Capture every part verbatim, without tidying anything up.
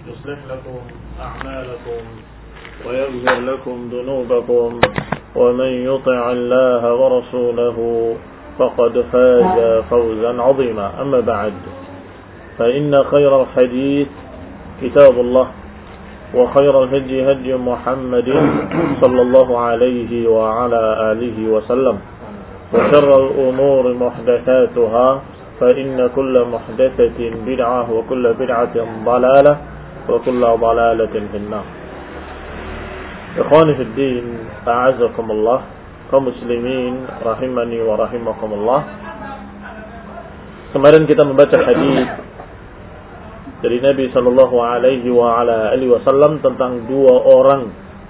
يصلح لكم أعمالكم ويغفر لكم ذنوبكم ومن يطع الله ورسوله فقد فاز فوزا عظيما. أما بعد، فإن خير الحديث كتاب الله وخير الهدي هدي محمد صلى الله عليه وعلى آله وسلم وشر الأمور محدثاتها فإن كل محدثة بدعة وكل بدعة ضلالة وكل ضلالة في النار. إخواني في الدين أعزكم الله kaum muslimin rahimani wa rahimakumullah. Kemarin kita membaca hadis dari Nabi sallallahu alaihi wa ala alihi wasallam tentang dua orang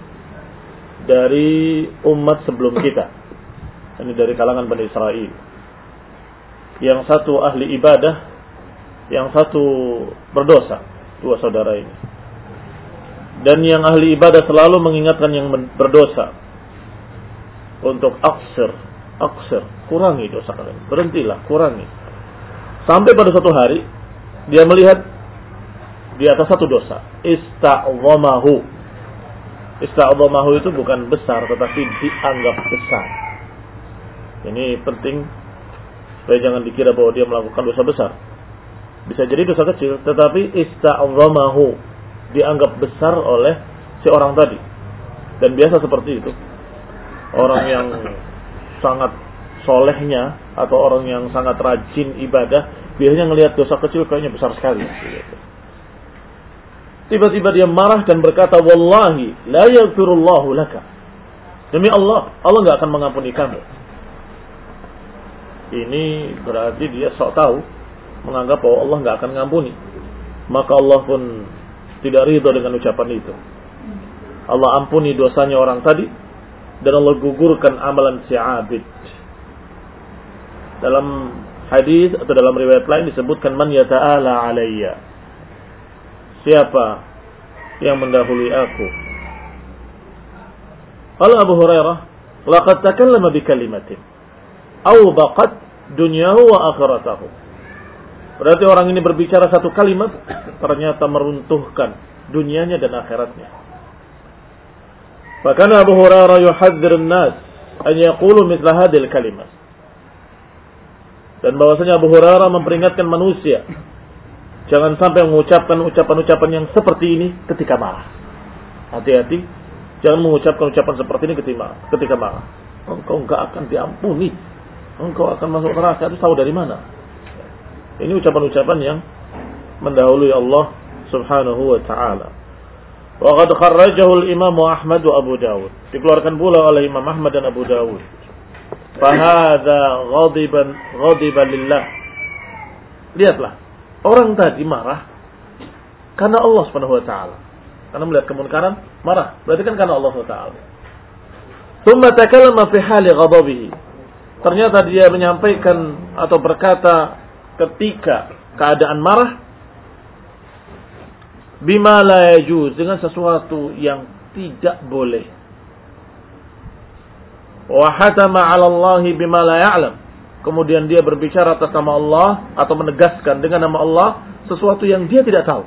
dari umat sebelum kita. Ini dari kalangan Bani Israel. Yang satu ahli ibadah, yang satu berdosa, dua saudara ini. Dan yang ahli ibadah selalu mengingatkan yang berdosa untuk aksir, aksir, kurangi dosa kalian, berhentilah, kurangi. Sampai pada suatu hari dia melihat di atas satu dosa, ista'zamahu. Ista'zamahu itu bukan besar, tetapi dianggap besar. Ini penting supaya jangan dikira bahwa dia melakukan dosa besar. Bisa jadi dosa kecil, tetapi ista'zamahu, dianggap besar oleh si orang tadi. Dan biasa seperti itu. Orang yang sangat solehnya atau orang yang sangat rajin ibadah biasanya ngelihat dosa kecil kayaknya besar sekali. Tiba-tiba dia marah dan berkata, wallahi la yaghfirullahu laka. Demi Allah, Allah nggak akan mengampuni kamu. Ini berarti dia sok tahu, menganggap bahwa Allah nggak akan mengampuni. Maka Allah pun tidak ridho dengan ucapan itu. Allah ampuni dosanya orang tadi dan Allah gugurkan amalan si abid. Dalam hadis atau dalam riwayat lain disebutkan man yata'ala alayya, siapa yang mendahului aku. Qala Abu Hurairah, laqad takallama bi kalimatin aw baqat dunyahu wa akhiratahu. Berarti orang ini berbicara satu kalimat ternyata meruntuhkan dunianya dan akhiratnya. Bahkan Abu Hurairah yuhadzir an-nas an yaqulu mithla hadhihi al-kalimat. Dan bahwasanya Abu Hurairah memperingatkan manusia jangan sampai mengucapkan ucapan-ucapan yang seperti ini ketika marah. Hati-hati, jangan mengucapkan ucapan seperti ini ketika ketika marah. Engkau enggak akan diampuni. Engkau akan masuk neraka. Itu tahu dari mana? Ini ucapan-ucapan yang mendahului Allah Subhanahu wa taala. Wa qad kharrajahu al-Imam Ahmad wa Abu Dawud. Dikeluarkan pula oleh Imam Ahmad dan Abu Dawud. Fa hadza ghadiban ghadiban lillah. Lihatlah, orang tadi marah karena Allah Subhanahu wa taala. Karena melihat kemunkaran, marah. Berarti kan karena Allah Subhanahu wa taala. Tsumma takallama fi hali ghadabihi. Ternyata dia menyampaikan atau berkata ketika keadaan marah, bima la yajuz, dengan sesuatu yang tidak boleh. Wa hatama 'ala Allah bima la ya'lam. Kemudian dia berbicara atas nama Allah atau menegaskan dengan nama Allah sesuatu yang dia tidak tahu.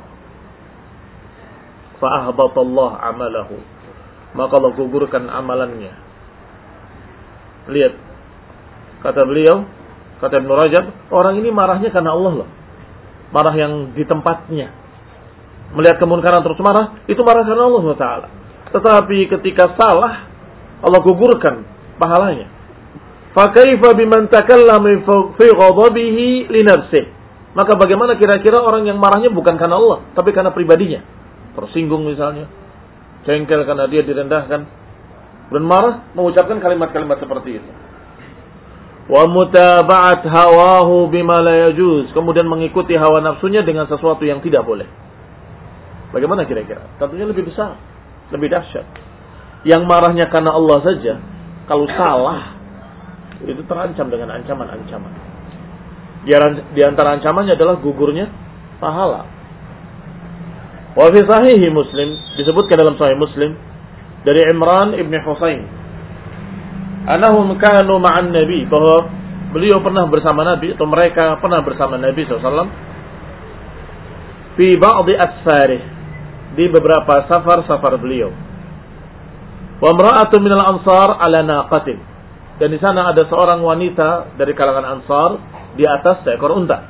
Fa ahbatallahu 'amalahu. Maka Allah gugurkan amalannya. Lihat, kata beliau, kata Ibnu Rajab, orang ini marahnya karena Allah loh. Marah yang di tempatnya. Melihat kemunkaran terus marah, itu marah karena Allah subhanahu wa taala. Tetapi ketika salah, Allah gugurkan pahalanya. Fa kaifa biman takallama fi ghadabihi li nafsihi? Maka bagaimana kira-kira orang yang marahnya bukan karena Allah, tapi karena pribadinya? Tersinggung misalnya, jengkel karena dia direndahkan, dan marah mengucapkan kalimat-kalimat seperti itu. Wa mutaba'at hawahu bima la yajuz, kemudian mengikuti hawa nafsunya dengan sesuatu yang tidak boleh. Bagaimana kira-kira? Tentunya lebih besar, lebih dahsyat. Yang marahnya karena Allah saja, kalau salah, itu terancam dengan ancaman-ancaman. Di antara ancamannya adalah gugurnya pahala. Wa fi sahih Muslim, disebutkan dalam sahih Muslim dari Imran ibn Husain, anahum kanu ma'an Nabi, bahwa beliau pernah bersama Nabi atau mereka pernah bersama Nabi sallallahu alaihi wasallam fi ba'dhi asfarih, di beberapa safar-safar beliau. Wa imra'atun minal ansar ala naqatin. Dan di sana ada seorang wanita dari kalangan Ansar di atas seekor unta.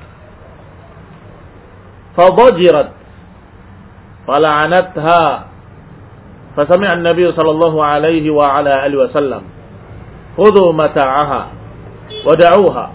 Fadajirat fala'anatha. Fasami'a an-nabiy sallallahu alaihi wa ala alihi wasallam, "Khudhu mata'aha wa da'uha."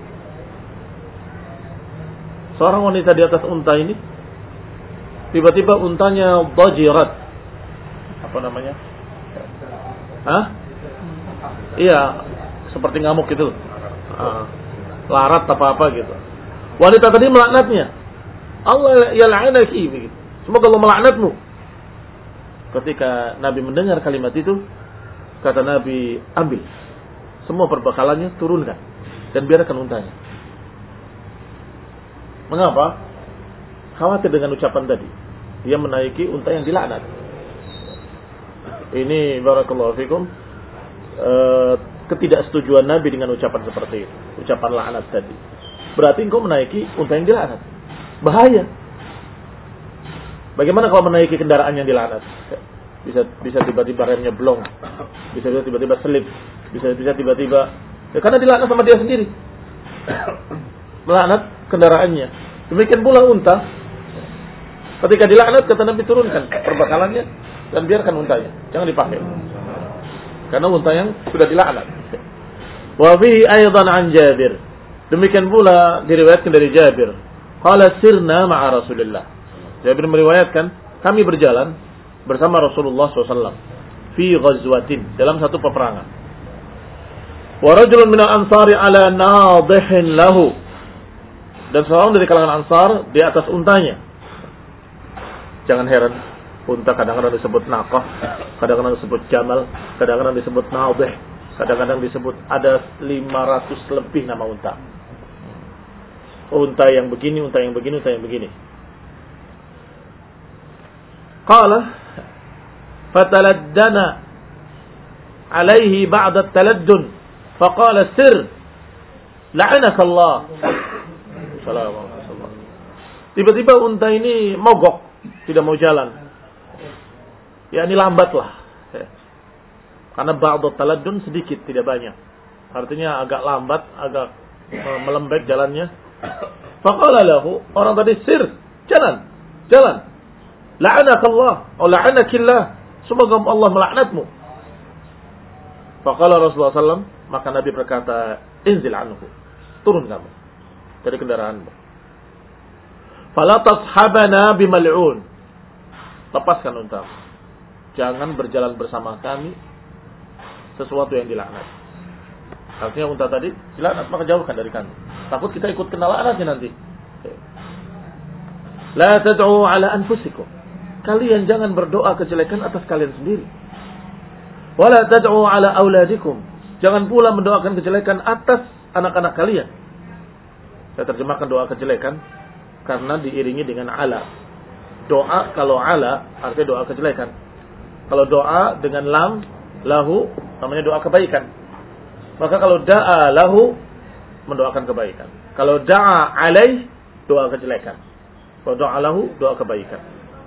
Seorang wanita di atas unta ini tiba-tiba untanya dajirat. Apa namanya? Hah? Iya, seperti ngamuk gitu. Uh, larat apa-apa gitu. Wanita tadi melaknatnya. Allah yal'anaki begitu. Semoga Allah melaknatmu. Ketika Nabi mendengar kalimat itu, kata Nabi, ambil semua perbekalannya, turunkan dan biarkan untanya. Mengapa? Khawatir dengan ucapan tadi. Dia menaiki unta yang dilaknat. Ini barakallahu fikum, uh, ketidaksetujuan Nabi dengan ucapan seperti itu, ucapan laknat tadi. Berarti engkau menaiki unta yang dilaknat. Bahaya. Bagaimana kalau menaiki kendaraan yang dilaknat? Bisa bisa tiba-tiba remnya blong, bisa tiba-tiba selip, bisa bisa tiba-tiba, ya karena dilaknat sama dia sendiri. Melaknat kendaraannya. Demikian pula unta. Ketika dilaknat, kata Nabi, turunkan perbekalannya dan biarkan untanya, jangan dipakai. Karena unta yang sudah dilaknat. Wa fihi aidan an Jabir. Demikian pula diriwayatkan dari Jabir. Qala sirna ma'a Rasulillah. Jabir meriwayatkan, kami berjalan bersama Rasulullah shallallahu alaihi wasallam fi ghazwatin, dalam satu peperangan. Wa rajulun minal ansari ala nadihin lahu. Dan seorang dari kalangan Ansar di atas untanya. Jangan heran, unta kadang-kadang disebut naqah, kadang-kadang disebut jamal, kadang-kadang disebut nadih, kadang-kadang disebut ada lima ratus lebih nama unta. Unta yang begini, unta yang begini, unta yang begini. Qala fataladdana alaihi ba'da taladdun faqala sir la'anaka Allah. Assalamualaikum. Tiba-tiba unta ini mogok, tidak mau jalan. Ya ini lambatlah. Ya. Karena ba'da taladdun sedikit, tidak banyak. Artinya agak lambat, agak melembek jalannya. Faqala lahu, orang tadi sir, jalan, jalan. La'anakallah, atau la'anakillah, semoga Allah melaknatmu. Faqala Rasulullah sallallahu alaihi wasallam, maka Nabi berkata, inzil anhu, turun kamu dari kendaraanmu. Fala tashabana bimal'un, lepaskan untamu. Jangan berjalan bersama kami sesuatu yang dilaknat. Artinya unta tadi dilaknat, maka jauhkan dari kami. Takut kita ikut kena laknatnya nanti. La tad'u ala anfusikum, kalian jangan berdoa kejelekan atas kalian sendiri. Wala tad'u ala auladikum, jangan pula mendoakan kejelekan atas anak-anak kalian. Saya terjemahkan doa kejelekan karena diiringi dengan ala. Doa kalau ala artinya doa kejelekan. Kalau doa dengan lam lahu namanya doa kebaikan. Maka kalau da'a lahu mendoakan kebaikan. Kalau da'a alaih doa kejelekan. Kalau doa lahu doa kebaikan.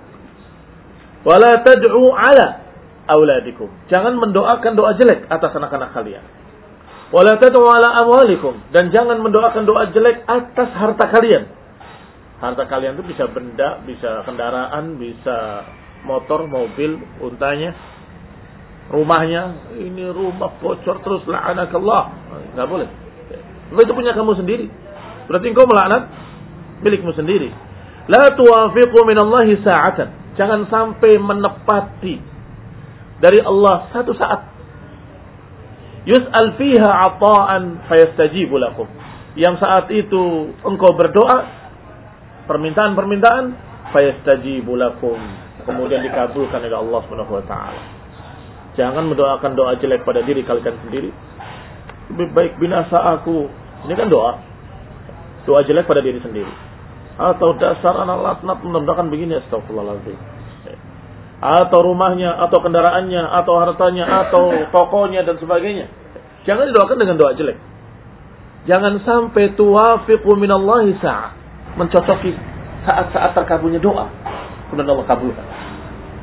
Wala tad'u ala auladikum, jangan mendoakan doa jelek atas anak-anak kalian. Wala tad'u ala amwalikum, dan jangan mendoakan doa jelek atas harta kalian. Harta kalian itu bisa benda, bisa kendaraan, bisa motor, mobil, untanya, rumahnya. Ini rumah bocor terus, la'anakallah. Enggak boleh. Itu punya kamu sendiri. Berarti engkau melaknat milikmu sendiri. La tuwafiqu minallahi sa'atan, jangan sampai menepati dari Allah satu saat. Yus'al fiha ata'an fayastajibu lakum, yang saat itu engkau berdoa permintaan-permintaan, fayastajibu lakum, kemudian dikabulkan oleh Allah Subhanahu wa taala. Jangan mendoakan doa jelek pada diri kalian sendiri. Lebih baik binasa aku. Ini kan doa. Doa jelek pada diri sendiri. Atau dasar anak laknat mendoakan begini, astagfirullahaladzim. Atau rumahnya, atau kendaraannya, atau hartanya, atau tokonya dan sebagainya. Jangan didoakan dengan doa jelek. Jangan sampai tuwafiqu minallahi sa'a, mencocoki saat-saat terkabulnya doa, kemudian Allah kabulkan.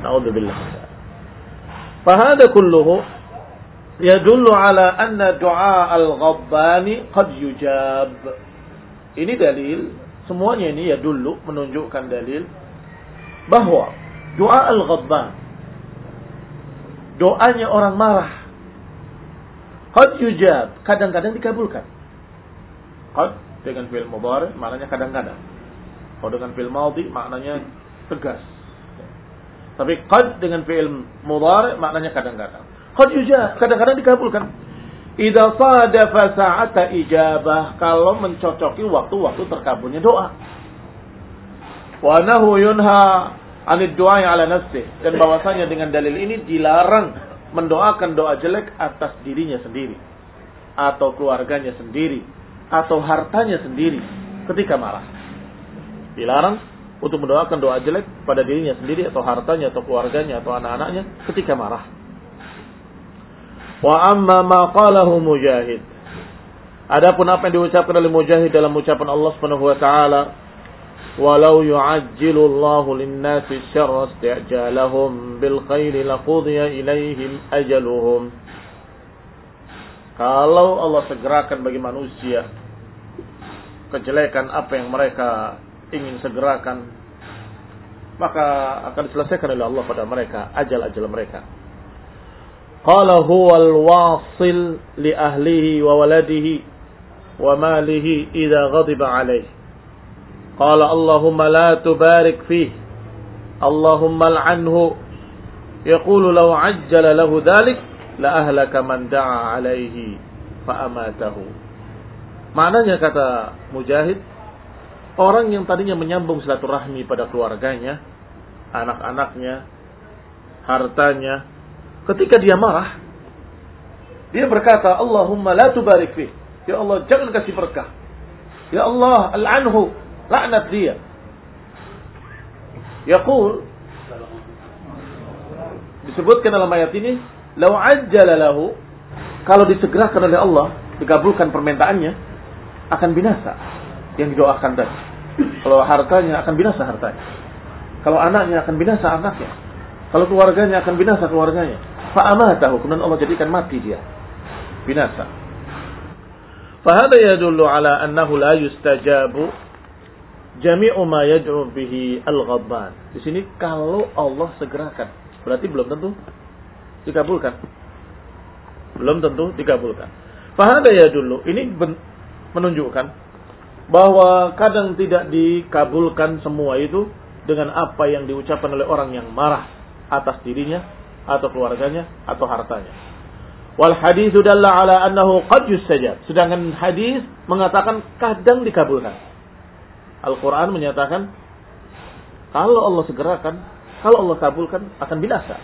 Na'udzubillah. Fahada kulluhu yadullu ala anna du'a al-ghabbani qad yujab. Ini dalil, semuanya ini yadullu, menunjukkan dalil bahwa doa al-ghabban, doanya orang marah, qad yujab, kadang-kadang dikabulkan. Qad dengan fi'il mudhari maknanya kadang-kadang. Kalau dengan fi'il madhi maknanya tegas. Tapi qad dengan fi'il mudhari maknanya kadang-kadang. Qad yujab, kadang-kadang dikabulkan. Idza sadafa sa'ata ijabah, kalau mencocoki waktu-waktu terkabulnya doa. Wa nahu yunha 'anid du'a 'ala nafsihi, dan bahwasanya dengan dalil ini dilarang mendoakan doa jelek atas dirinya sendiri atau keluarganya sendiri atau hartanya sendiri ketika marah. Dilarang untuk mendoakan doa jelek pada dirinya sendiri atau hartanya atau keluarganya atau anak-anaknya ketika marah. Wa amma ma qalahu Mujahid. Adapun apa yang diucapkan oleh Mujahid dalam ucapan Allah Subhanahu wa taala, walau yu'ajjilu Allahu lin-nasi syarra isti'jalahum bil khairi laqudiya ilaihim ajaluhum. Kalau Allah segerakan bagi manusia kejelekan apa yang mereka ingin segerakan, maka akan diselesaikan oleh Allah pada mereka ajal-ajal mereka. Qala huwal wasil li ahlihi wa waladihi wa malihi idza ghadiba alayhi. Qala Allahumma la tubarik fihi, Allahumma al'anhu. Yaqulu law ajjala lahu dhalik la ahlaka man da'a alayhi fa amatahu. Maknanya kata Mujahid, orang yang tadinya menyambung silaturahmi pada keluarganya, anak-anaknya, hartanya, ketika dia marah, dia berkata, Allahumma la tubarik fih. Ya Allah, jangan kasih berkah. Ya Allah, al'anhu, laknat dia. Yaqul, disebutkan dalam ayat ini, law ajjala lahu, kalau disegerakan oleh Allah, dikabulkan permintaannya, akan binasa yang didoakan tadi. Kalau hartanya akan binasa hartanya. Kalau anaknya akan binasa anaknya. Kalau keluarganya akan binasa keluarganya. Fa'amatahu, kemudian Allah jadikan mati dia. Binasa. Fahada yadullu ala annahu la yustajabu jami'u ma yad'u bihi al-ghabban. Di sini kalau Allah segerakan, berarti belum tentu dikabulkan. Belum tentu dikabulkan. Fahada yadullu, ini ben- menunjukkan bahwa kadang tidak dikabulkan semua itu dengan apa yang diucapkan oleh orang yang marah atas dirinya atau keluarganya atau hartanya. Wal haditsu dalla ala annahu qad yustajab. Sedangkan hadis mengatakan kadang dikabulkan. Al-Qur'an menyatakan kalau Allah segerakan, kalau Allah kabulkan akan binasa.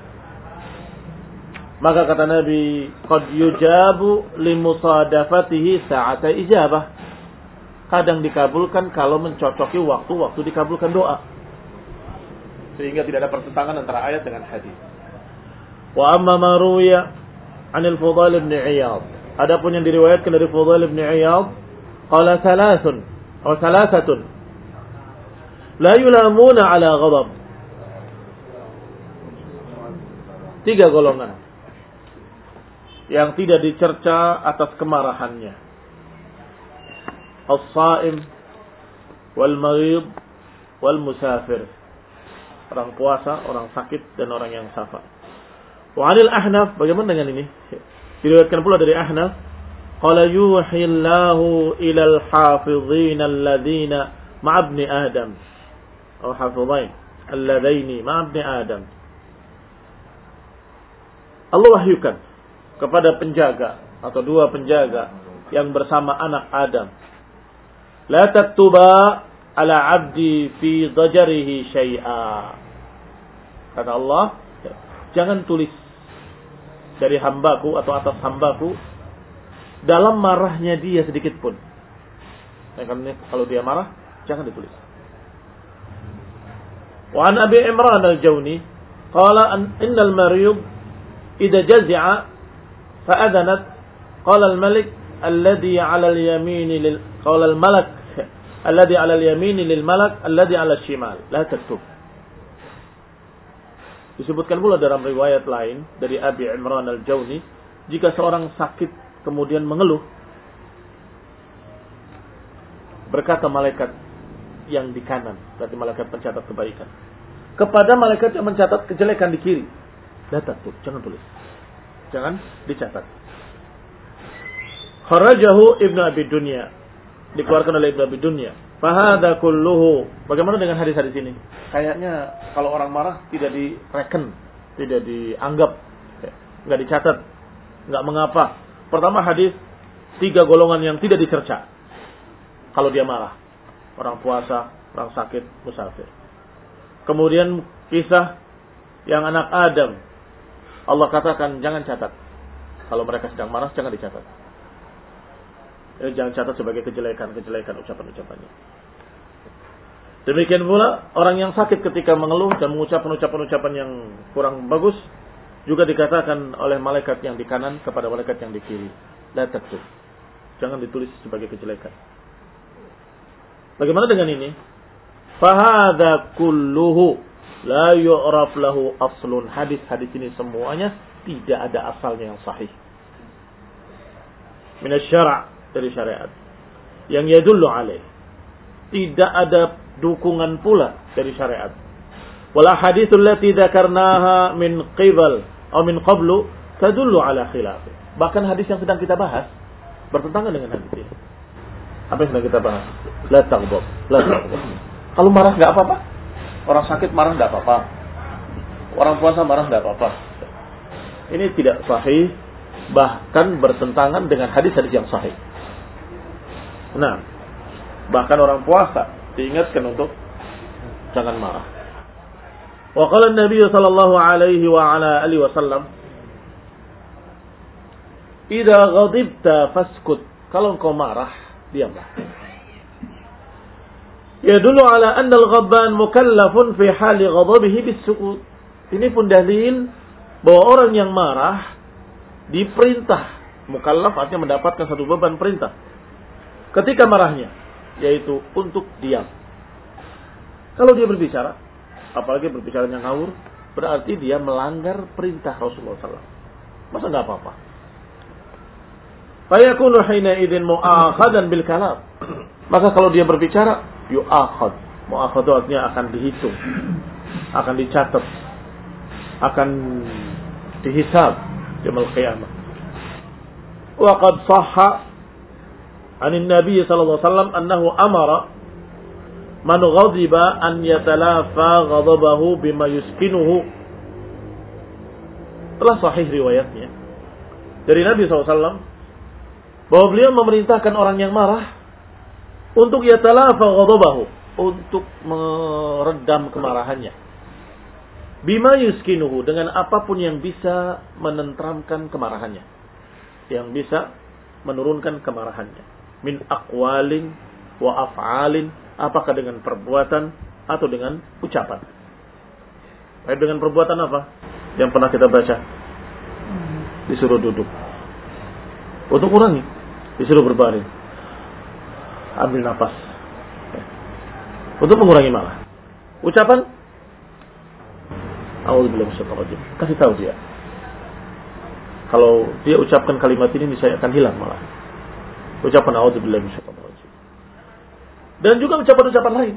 Maka kata Nabi, qad yujabu limusadafatihi sa'ata ijabah. Kadang dikabulkan kalau mencocoki waktu-waktu dikabulkan doa. Sehingga tidak ada pertentangan antara ayat dengan hadis. Wa amma ma ruwiya 'anil Fudail bin Iyad. Adapun yang diriwayatkan dari Fudail bin Iyad, qala thalathun atau thalathatun la yulamuna 'ala ghadab. Tiga golongan yang tidak dicerca atas kemarahannya. As-sa'im wal marid wal musafir. Orang puasa, orang sakit dan orang yang safar. Wa 'anil Ahnaf, bagaimana dengan ini? Diriwayatkan pula dari Ahnaf, qala yuhillahu ilal hafizin alladhina ma'a ibni Adam. Atau hafizain alladhaini ma'a ibni Adam. Allah wahyukan kepada penjaga atau dua penjaga yang bersama anak Adam. La taktuba ala abdi fi dajarihi syai'a. Kata Allah, jangan tulis dari hambaku atau atas hambaku dalam marahnya dia sedikit pun. Kalau dia marah, jangan ditulis. Wa an Abi Imran al-Jawni qala innal maryub idza jazi'a fa'adanat qala al-malik alladhi 'ala al-yamin lil qala al-malak alladhi 'ala al-yamin lil malak alladhi 'ala al-shimal la taktub. Disebutkan pula dalam riwayat lain dari Abi Imran Al-Jawni, jika seorang sakit kemudian mengeluh, berkata malaikat yang di kanan, berarti malaikat pencatat kebaikan, kepada malaikat yang mencatat kejelekan di kiri, data tuh, jangan tulis, jangan dicatat. Kharajahu Ibnu Abi Dunya, dikeluarkan oleh Ibnu Abi Dunya. Fahada kulluhu. Bagaimana dengan hadis-hadis ini? Kayaknya kalau orang marah tidak direken, tidak dianggap, nggak dicatat, nggak mengapa. Pertama hadis tiga golongan yang tidak dicerca kalau dia marah. Orang puasa, orang sakit, musafir. Kemudian kisah yang anak Adam. Allah katakan jangan catat. Kalau mereka sedang marah jangan dicatat. Eh, jangan catat sebagai kejelekan-kejelekan ucapan-ucapannya. Demikian pula orang yang sakit ketika mengeluh dan mengucapkan ucapan-ucapan yang kurang bagus juga dikatakan oleh malaikat yang di kanan kepada malaikat yang di kiri, la taktub. Jangan ditulis sebagai kejelekan. Bagaimana dengan ini? Fahadha kulluhu la yu'raf lahu aslun. Hadis-hadis ini semuanya tidak ada asalnya yang sahih. Min asy-syara', dari syariat. Yang yadullu alaih. Tidak ada dukungan pula dari syariat. Wal ahaditsul lati dzakarnaha min qibal atau min qablu tadullu ala khilaf. Bahkan hadis yang sedang kita bahas bertentangan dengan hadis ini. Apa yang sedang kita bahas? La taghdab, la taghdab. Kalau marah enggak apa-apa. Orang sakit marah enggak apa-apa. Orang puasa marah enggak apa-apa. Ini tidak sahih, bahkan bertentangan dengan hadis-hadis yang sahih. Nah, bahkan orang puasa diingatkan untuk jangan marah. Wa qala an-nabiy sallallahu alaihi wa ala alihi wasallam, "Idza ghadibta faskut." Kalau engkau marah, diamlah. Yadullu ala anna al-ghadban mukallafun fi hali ghadabihi bis-sukut. Ini pun dalil bahwa orang yang marah diperintah, mukallaf artinya mendapatkan satu beban perintah ketika marahnya, yaitu untuk diam. Kalau dia berbicara, apalagi berbicara yang ngawur, berarti dia melanggar perintah Rasulullah sallallahu alaihi wasallam. Masa enggak apa-apa? Fayakunu hina idzin mu'akhadan bil kalam. Maka kalau dia berbicara, yu'akhad. Mu'akhad itu artinya akan dihitung, akan dicatat, akan dihisab di yaumul qiyamah. Wa qad shahha عن النبي صلى الله عليه وسلم أنه أمر من غضب أن يتلافى غضبه بما يسكنه. Telah sahih riwayatnya dari Nabi shallallahu alaihi wasallam bahwa beliau memerintahkan orang yang marah untuk yatalafa ghadabahu, untuk meredam kemarahannya, bima yuskinuhu, dengan apapun yang bisa menenteramkan kemarahannya, yang bisa menurunkan kemarahannya. Min aqwalin wa af'alin, apakah dengan perbuatan atau dengan ucapan. Baik, dengan perbuatan apa? Yang pernah kita baca. Disuruh duduk. Untuk kurangi, disuruh berbaring. Ambil nafas. Untuk mengurangi marah. Ucapan, a'udzubillahi minasyaitonir rajim. Kasih tahu dia. Kalau dia ucapkan kalimat ini, saya akan hilang malah. Ucapan a'udzubillahi minasyaitonir rajim. Dan juga ucapan-ucapan lain.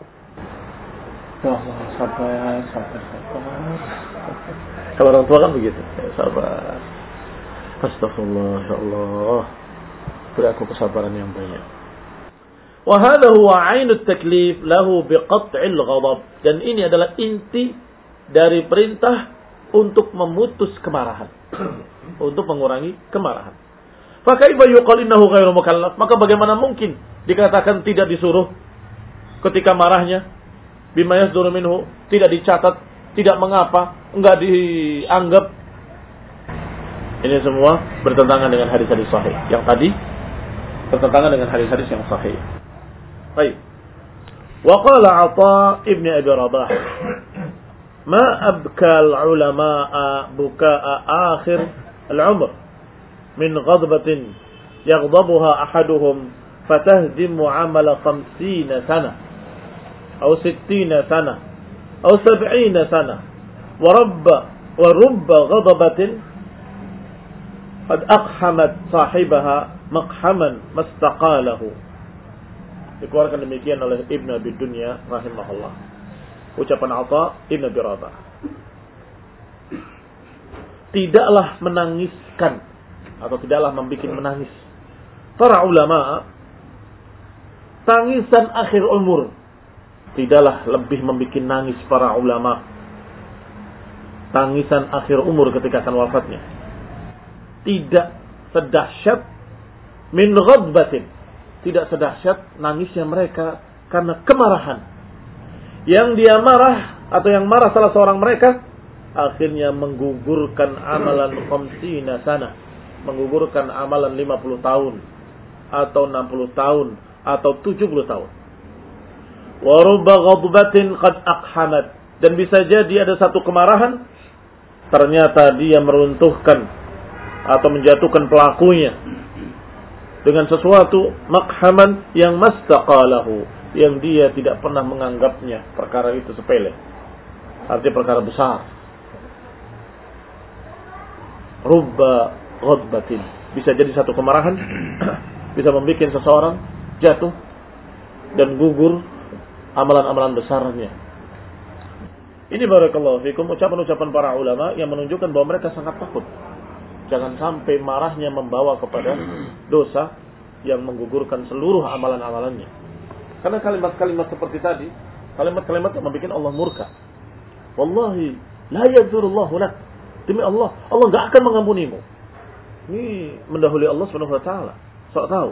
Ya Allah, sabar, sabar, sabar. Kalau orang tua kan begitu. Ya, sabar. Astagfirullah, ya Allah. Beri aku kesabaran yang banyak. Wa hadha huwa 'ainut taklif lahu biqat'il ghadab. Dan ini adalah inti dari perintah untuk memutus kemarahan. Untuk mengurangi kemarahan. Fakaifa yuqal innahu ghairu mukallaf? Maka bagaimana mungkin dikatakan tidak disuruh ketika marahnya? Bima yasduru minhu, tidak dicatat, tidak mengapa, enggak dianggap. Ini semua bertentangan dengan hadis-hadis sahih. Yang tadi bertentangan dengan hadis-hadis yang sahih. Baik. Wa qala 'Atha ibn Abi Rabah, "Ma abkal ulama'a buka'a akhir al-'umr min ghadbatin yaghdabuha ahaduhum fatahdimu 'amala khamsina sana aw sittina sana aw sab'ina sana wa rabba wa rubba ghadabatin qad aqhamat sahibaha maqhaman mastaqalahu. Dikeluarkan demikian oleh Ibn Abi Dunya rahimahullah. Ucapan Atha Ibn Abi Rabah. Tidaklah menangiskan atau tidaklah membuat menangis para ulama tangisan akhir umur. Tidaklah lebih membuat nangis para ulama tangisan akhir umur ketika akan wafatnya. Tidak sedahsyat min ghadbatin. Tidak sedahsyat nangisnya mereka karena kemarahan. Yang dia marah atau yang marah salah seorang mereka akhirnya menggugurkan amalan khamsina sana, menggugurkan amalan lima puluh tahun atau enam puluh tahun atau tujuh puluh tahun. Wa rubba ghadbatin qad aqhamat, dan bisa jadi ada satu kemarahan ternyata dia meruntuhkan atau menjatuhkan pelakunya dengan sesuatu maqhaman yang mastaqalahu, yang dia tidak pernah menganggapnya perkara itu sepele, artinya perkara besar. Rubba ghadbatin, bisa jadi satu kemarahan bisa membuat seseorang jatuh dan gugur amalan-amalan besarnya. Ini barakallahu fikum ucapan-ucapan para ulama yang menunjukkan bahwa mereka sangat takut jangan sampai marahnya membawa kepada dosa yang menggugurkan seluruh amalan-amalannya. Karena kalimat-kalimat seperti tadi, kalimat-kalimat yang membuat Allah murka. Wallahi la yaghfirullahu lak. Demi Allah, Allah enggak akan mengampunimu. Ini mendahului Allah Subhanahu wa taala. Sok tahu.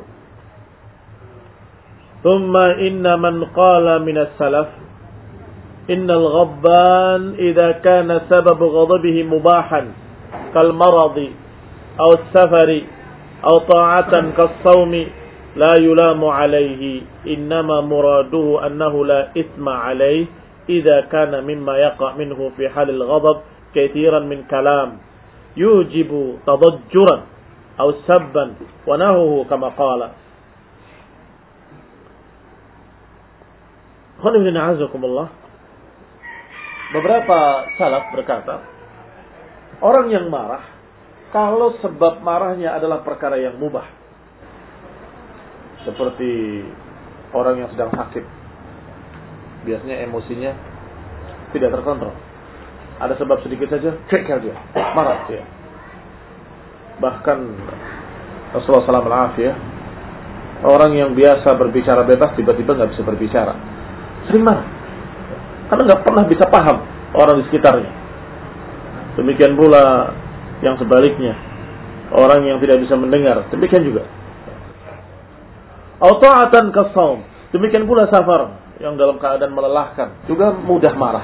Thumma inna man qala min as-salaf innal ghabban idza kana sababu ghadabihi mubahan kal maradi aw as-safari aw ta'atan kas-sawmi la yulamu alayhi innama muraduhu annahu la ithma alayhi idza kana mimma yaqa minhu fi hal al-ghadab kathiran min kalam yujibu tadajjuran aw sabban wa nahuhu kama qala. Beberapa salaf berkata, orang yang marah kalau sebab marahnya adalah perkara yang mubah, seperti orang yang sedang sakit, biasanya emosinya tidak terkontrol. Ada sebab sedikit saja, cekal dia, marah dia. Bahkan Rasulullah shallallahu alaihi wasallam, orang yang biasa berbicara bebas tiba-tiba nggak bisa berbicara, sering marah, karena nggak pernah bisa paham orang di sekitarnya. Demikian pula yang sebaliknya, orang yang tidak bisa mendengar, demikian juga. Auta'atan kasaum, demikian pula safar yang dalam keadaan melelahkan juga mudah marah.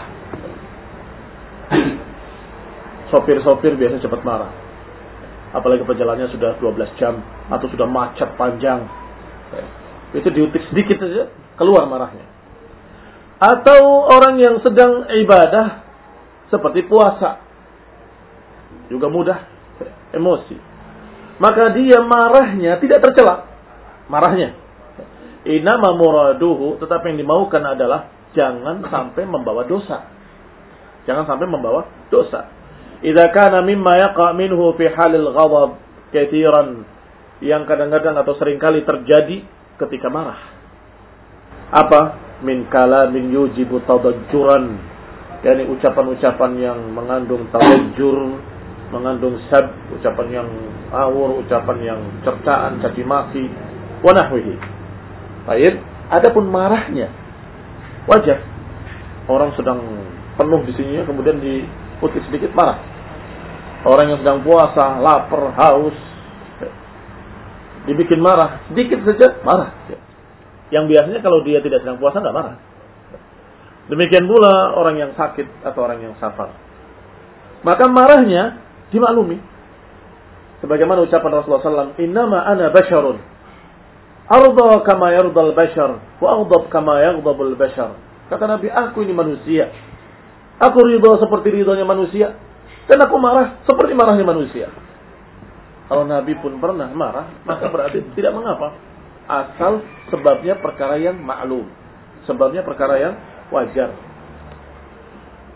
Sopir-sopir biasanya cepat marah, apalagi perjalanannya sudah dua belas jam atau sudah macet panjang, itu diutik sedikit saja keluar marahnya. Atau orang yang sedang ibadah seperti puasa juga mudah emosi, maka dia marahnya tidak tercela marahnya. Inama muraduhu, tetapi yang dimaukan adalah jangan sampai membawa dosa. Jangan sampai membawa dosa. Idza kana mimma yaqa minhu fi halil ghadab katsiran, yang kadang-kadang atau seringkali terjadi ketika marah. Apa? Min kalamin yujibu tadajjuran, yakni ucapan-ucapan yang mengandung tadajjur, mengandung sab, ucapan yang awur, ucapan yang cercaan, caci maki, wa nahwihi. Baik, adapun marahnya wajar. Orang sedang penuh di sini kemudian diputus sedikit marah. Orang yang sedang puasa, lapar, haus, dibikin marah, sedikit saja marah. Yang biasanya kalau dia tidak sedang puasa nggak marah. Demikian pula orang yang sakit atau orang yang safar. Maka marahnya dimaklumi. Sebagaimana ucapan Rasulullah sallallahu alaihi wasallam, "Innama ana basyarun, arda kama yardal bashar, wa aghdab kama yaghdabul bashar." Kata Nabi, aku ini manusia. Aku ridha seperti ridhonya manusia, dan aku marah seperti marahnya manusia. Kalau Nabi pun pernah marah, maka berarti tidak mengapa. Asal sebabnya perkara yang maklum, sebabnya perkara yang wajar.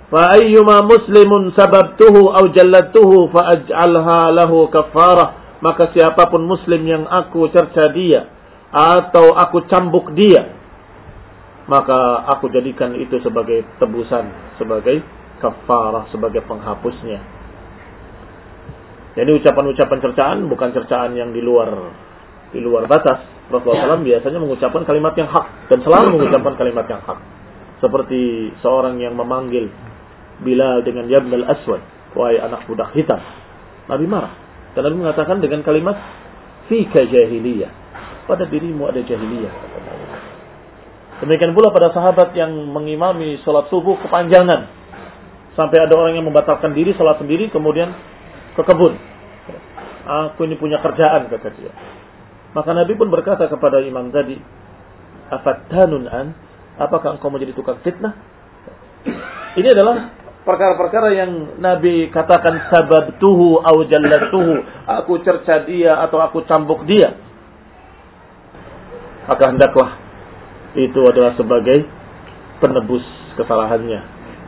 Fa ayyuma muslimun sababtuhu aw jallattuhu fa aj'alha lahu kafarah. Maka siapapun muslim yang aku cerca dia atau aku cambuk dia, maka aku jadikan itu sebagai tebusan, sebagai kafarah, sebagai penghapusnya. Jadi ucapan-ucapan cercaan bukan cercaan yang di luar di luar batas. Rasulullah shallallahu alaihi wasallam biasanya mengucapkan kalimat yang hak dan selalu mengucapkan kalimat yang hak. Seperti seorang yang memanggil Bilal dengan ya Ibnal Aswad, wahai anak budak hitam. Nabi marah. Dan Nabi mengatakan dengan kalimat fika jahiliyah, pada dirimu ada jahiliyah. Demikian pula pada sahabat yang mengimami sholat subuh kepanjangan, sampai ada orang yang membatalkan diri sholat sendiri kemudian ke kebun. Aku ini punya kerjaan, kata dia. Maka Nabi pun berkata kepada imam tadi, afattanun an, apakah engkau menjadi tukang fitnah? Ini adalah perkara-perkara yang Nabi katakan sababtuhu au jallatuhu, aku cerca dia atau aku cambuk dia. Maka hendaklah itu adalah sebagai penebus kesalahannya,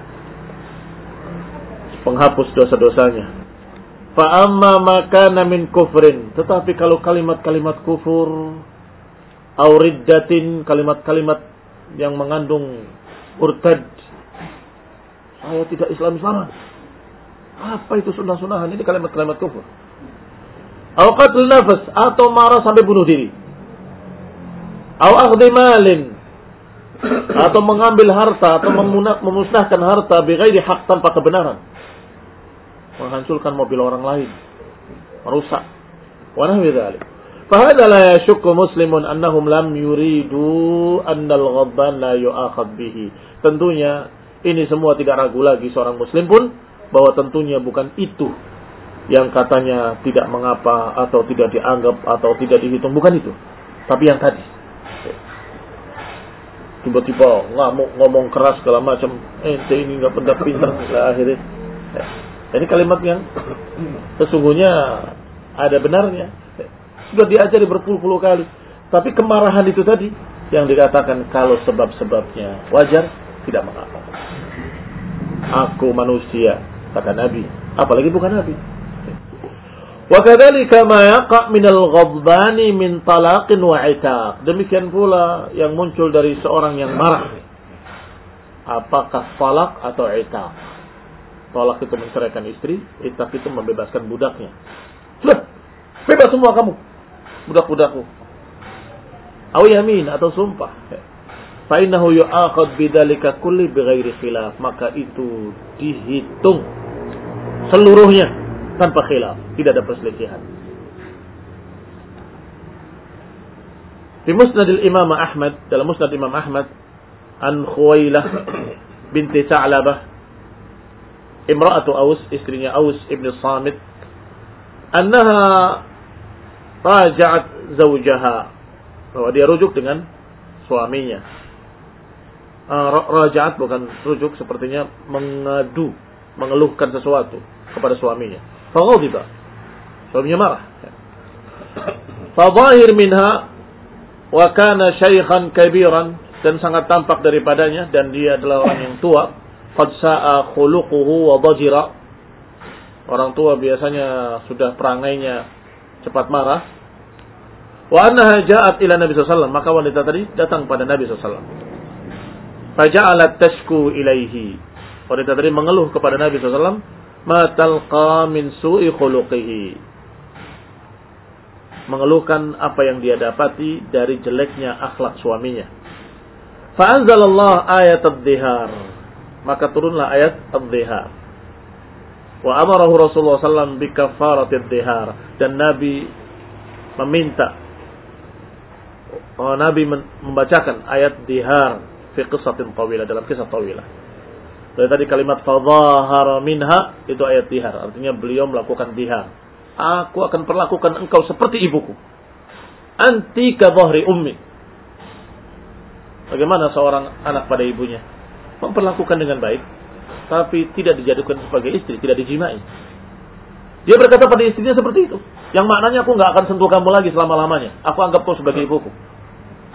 penghapus dosa-dosanya. Fa amma makana min kufrin, tetapi kalau kalimat-kalimat kufur, au riddatin, kalimat-kalimat yang mengandung murtad, saya tidak Islam-Islaman. Apa itu sunnah-sunnahan? Ini kalimat-kalimat kufur. Au qatl nafas, atau marah sampai bunuh diri. Au akhdhi malin, atau mengambil harta atau memusnahkan harta bighairi haq, tanpa kebenaran. Menghancurkan mobil orang lain, merusak. Wa nahwi dzalik. Fa hadza la yashukku muslimun annahum lam yuridu annal ghadban la yu'akhad bihi. Tentunya ini semua tidak ragu lagi seorang muslim pun bahwa tentunya bukan itu yang katanya tidak mengapa atau tidak dianggap atau tidak dihitung, bukan itu. Tapi yang tadi tiba-tiba ngamuk, ngomong keras segala macam, eh ini enggak pintar pintar akhirnya. Ini kalimat yang sesungguhnya ada benarnya. Sudah diajari berpuluh-puluh kali. Tapi kemarahan itu tadi yang dikatakan kalau sebab-sebabnya wajar, tidak mengapa. Aku manusia, kata Nabi, apalagi bukan Nabi. Wa kadzalika ma yaqa' minal ghadbani min talaqin wa 'itaq. Demikian pula yang muncul dari seorang yang marah. Apakah talak atau 'itaq? Talak itu menceraikan istri, 'itaq itu membebaskan budaknya. Sudah, bebas semua kamu, budak-budakku. Aw yamin, atau sumpah. Fa innahu yu'aqad bidzalika kulli bighairi khilaf, maka itu dihitung seluruhnya tanpa khilaf, tidak ada perselisihan. Di Musnadil Imam Ahmad, dalam Musnad Imam Ahmad, an Khuwailah binti Sa'labah, imra'atu Aus, istrinya Aus ibn Samit, annaha raja'at zawjaha, bahwa dia rujuk dengan suaminya. Raja'at bukan rujuk, sepertinya mengadu, mengeluhkan sesuatu kepada suaminya. Faghadiba, suaminya marah. Fadhahir minha wa kana syaikhan kabiran, dan sangat tampak daripadanya, dan dia adalah orang yang tua. Qad sa'a khuluquhu wa dhajira, orang tua biasanya sudah perangainya cepat marah. Wa annaha ja'at ila Nabi sallallahu alaihi wasallam, maka wanita tadi datang pada Nabi sallallahu alaihi wasallam. Faja'alat tashku ilaihi, wanita tadi mengeluh kepada Nabi sallallahu alaihi wasallam, ma talqa min su'i khuluqihi, mengeluhkan apa yang dia dapati dari jeleknya akhlak suaminya. Fa anzalallah ayat ad-dhihar, maka turunlah ayat ad-dhihar. Wa amarahu Rasulullah sallallahu alaihi wasallam bi kafarati ad-dhihar, dan Nabi meminta, oh, Nabi membacakan ayat dhihar fi qissatin tawilah, dalam kisah tawilah. Dari tadi kalimat fadhahara minha itu ayat dhihar, artinya beliau melakukan dhihar. Aku akan perlakukan engkau seperti ibuku. Anti ka dhahri ummi. Bagaimana seorang anak pada ibunya? Memperlakukan dengan baik, tapi tidak dijadikan sebagai istri, tidak dijimai. Dia berkata pada istrinya seperti itu, yang maknanya aku enggak akan sentuh kamu lagi selama-lamanya. Aku anggap kau sebagai ibuku.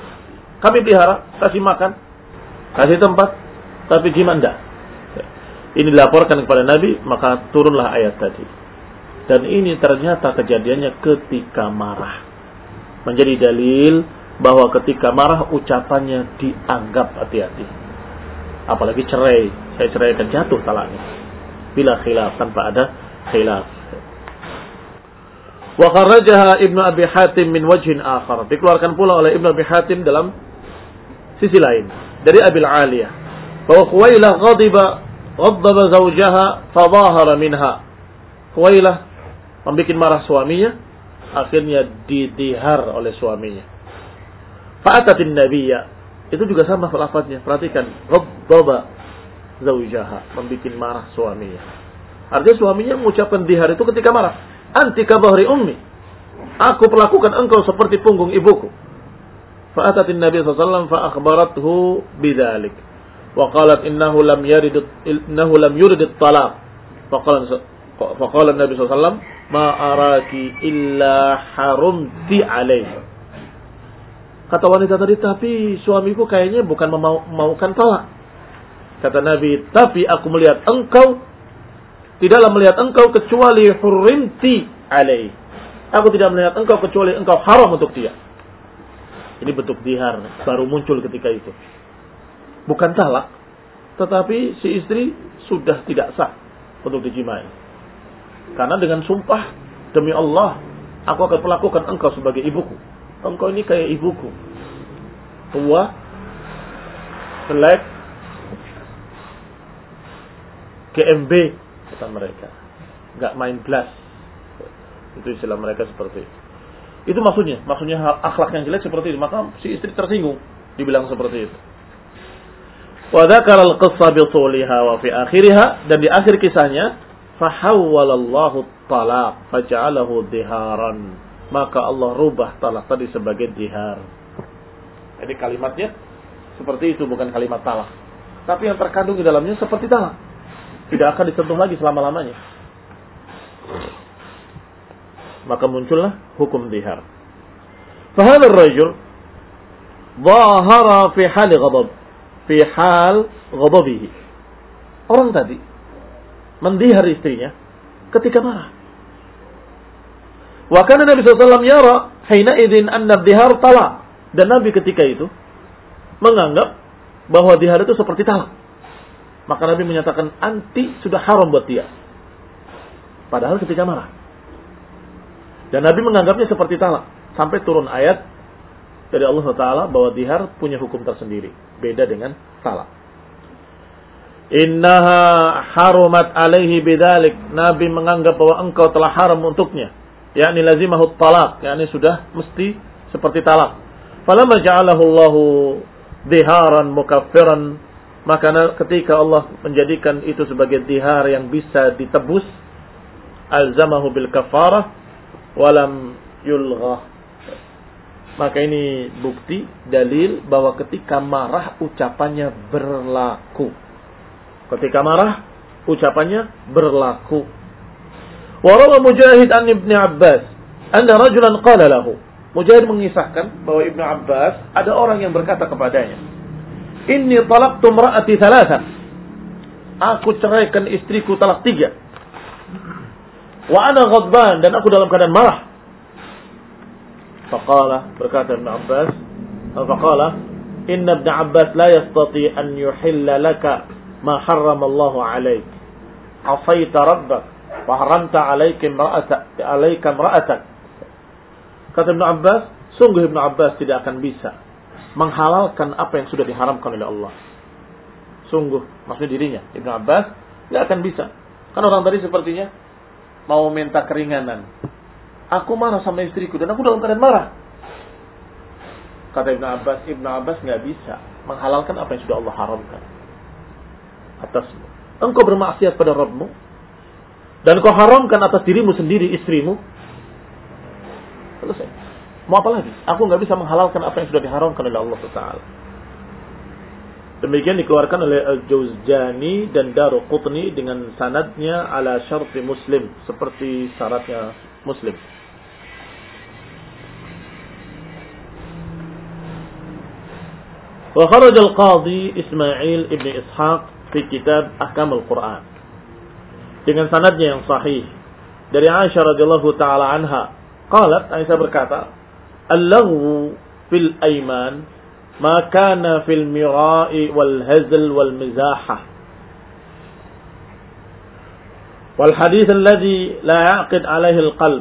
Kami pelihara, kasih makan, kasih tempat, tapi jima enggak. Ini dilaporkan kepada Nabi, maka turunlah ayat tadi. Dan ini ternyata kejadiannya ketika marah. Menjadi dalil bahwa ketika marah ucapannya dianggap hati-hati. Apalagi cerai, saya ceraikan, jatuh talaknya. Bila khilaf, tanpa ada khilaf. Wa kharrajaha Ibnu Abi Hatim min wajhin akhar. Dikeluarkan pula oleh Ibnu Abi Hatim dalam sisi lain dari Abil Aliyah bahwa Khuwailah ghadiba ghadaba zawjaha fadhahara minha. Khuwailah membuat marah suaminya, akhirnya didihar oleh suaminya. Fa'atatin nabiyya, itu juga sama lafaznya. Perhatikan, ghadaba zawjaha, membuat marah suaminya. Artinya suaminya mengucapkan dihar itu ketika marah. Anti ka dhahri ummi, aku perlakukan engkau seperti punggung ibuku. Fa'atatin Nabi sallallahu alaihi wasallam fa akhbarathu bidzalik. Wa qalat innahu lam yarid innahu lam yurid at-talaq. Faqala faqala Nabi sallallahu alaihi wasallam ma araki illa harumti alaihi. Kata wanita tadi, tapi suamiku kayaknya bukan memau memaukan talak. Kata Nabi, tapi aku melihat engkau, tidaklah melihat engkau kecuali hurrimti alaihi. Aku tidak melihat engkau kecuali engkau haram untuk dia. Ini bentuk dihar baru muncul ketika itu. Bukan talak, tetapi si istri sudah tidak sah untuk dijimai. Karena dengan sumpah, demi Allah, aku akan perlakukan engkau sebagai ibuku. Engkau ini kayak ibuku. Tua, jelek, G M B kata mereka. Enggak main blast. Itu istilah mereka seperti itu. Itu maksudnya, maksudnya akhlak yang jelek seperti itu. Maka si istri tersinggung dibilang seperti itu. Wa dzakara al-qissa bi tuliha wa fi akhiriha, dan di akhir kisahnya fahawwalallahu talaq faj'alahu diharan. Maka Allah rubah talak tadi sebagai dihar. Jadi kalimatnya seperti itu, bukan kalimat talak. Tapi yang terkandung di dalamnya seperti talak. Tidak akan disentuh lagi selama-lamanya. Maka muncullah hukum dihar. Fahadha ar-rajul dhahara fi hal ghadab, fi hal ghadabihi. Orang tadi mendihar istrinya ketika marah. Wa kana Nabi sallallahu alaihi wasallam yara hina idzin anna ad-dihar talaq. Dan Nabi ketika itu menganggap bahwa dihar itu seperti talak. Maka Nabi menyatakan anti sudah haram buat dia. Padahal ketika marah. Dan Nabi menganggapnya seperti talak. Sampai turun ayat dari Allah Taala bahwa dihar punya hukum tersendiri. Beda dengan talak. Innaha harumat alaihi bidzalik. Nabi menganggap bahwa engkau telah haram untuknya. Yakni lazimahu talak. Yakni sudah mesti seperti talak. Falamma ja'alahu Allahu diharan mukaffiran. Maka ketika Allah menjadikan itu sebagai dihar yang bisa ditebus, alzamahu bil kafarah walam yulghah. Maka ini bukti, dalil bahwa ketika marah ucapannya berlaku. Ketika marah ucapannya berlaku. Wa rawa Mujahid an Ibnu Abbas anna rajulan qala lahu. Mujahid mengisahkan bahwa Ibnu Abbas ada orang yang berkata kepadanya, Inni talaqtu imra'ati thalatha. Aku ceraikan istriku talak tiga. Wa ana ghadban, dan aku dalam keadaan marah. Faqala, berkata Ibn Abbas, faqala, Inna Ibn Abbas la yastati an yuhilla laka ma harrama Allahu alaik. Asaita rabbak wa haramta alaika imra'atak, alaika imra'atak. Kata Ibn Abbas, sungguh Ibn Abbas tidak akan bisa menghalalkan apa yang sudah diharamkan oleh Allah. Sungguh, maksudnya dirinya, Ibn Abbas tidak akan bisa. Kan orang tadi sepertinya mau minta keringanan. Aku marah sama istriku dan aku dalam keadaan marah. Kata Ibn Abbas, Ibn Abbas nggak bisa menghalalkan apa yang sudah Allah haramkan atasmu. Engkau bermaksiat pada Rabbmu dan kau haramkan atas dirimu sendiri, istrimu. Selesai. Mau apa lagi? Aku nggak bisa menghalalkan apa yang sudah diharamkan oleh Allah Taala. Demikian dikeluarkan oleh Al-Jawzjani dan Daruqutni dengan sanadnya ala syarti Muslim, seperti syaratnya Muslim. Wa kharaja al-Qadhi Ismail ibn Ishaq fi kitab Ahkamul Quran dengan sanadnya yang sahih dari Aisyah radhiyallahu taala anha. Qalat, Aisyah berkata, "Al-laghwu fil aiman ma kana fil mira'i wal hazl wal mizahah." Wal hadits alladhi la yaqid alaihi al-qalb.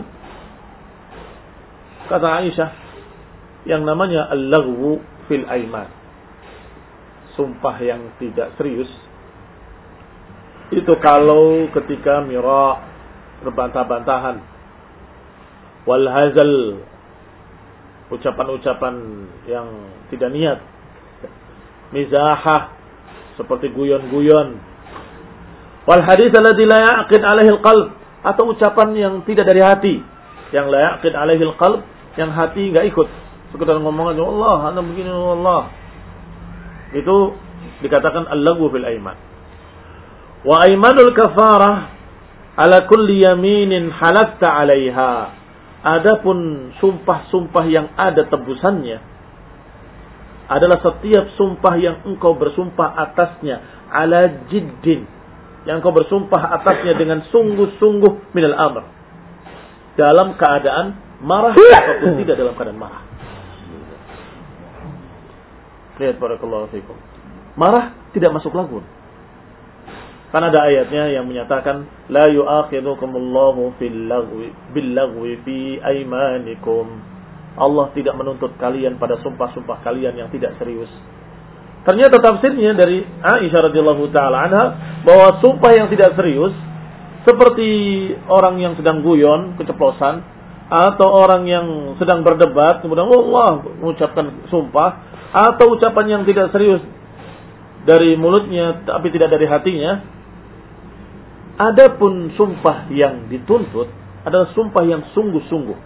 Kata Aisyah, yang namanya al-laghwu fil aiman, sumpah yang tidak serius, itu kalau ketika mira, berbantah-bantahan, wal hazal, ucapan-ucapan yang tidak niat, mizahah, seperti guyon-guyon, wal hadits alladhi la yaqid alaihi al-qalb, atau ucapan yang tidak dari hati, yang la yaqid alaihi al-qalb, yang hati enggak ikut, sekedar ngomong aja Allah, ana begini Allah. Itu dikatakan al-laghwu fil aiman. Wa aimanul kafarah ala kulli yaminin halafta 'alaiha. Adapun sumpah-sumpah yang ada tebusannya adalah setiap sumpah yang engkau bersumpah atasnya ala jiddin, yang engkau bersumpah atasnya dengan sungguh-sungguh minal amr, dalam keadaan marah ataupun tidak dalam keadaan marah. Lihat, barakallahu fikum. Marah tidak masuk lagun. Karena ada ayatnya yang menyatakan la yu'akhidukumullahu fil lagwi bil lagwi fi aymanikum. Allah tidak menuntut kalian pada sumpah-sumpah kalian yang tidak serius. Ternyata tafsirnya dari Aisyah radhiyallahu taala anha bahwa sumpah yang tidak serius seperti orang yang sedang guyon, keceplosan, atau orang yang sedang berdebat kemudian Allah mengucapkan sumpah, atau ucapan yang tidak serius dari mulutnya tapi tidak dari hatinya. Adapun sumpah yang dituntut adalah sumpah yang sungguh-sungguh,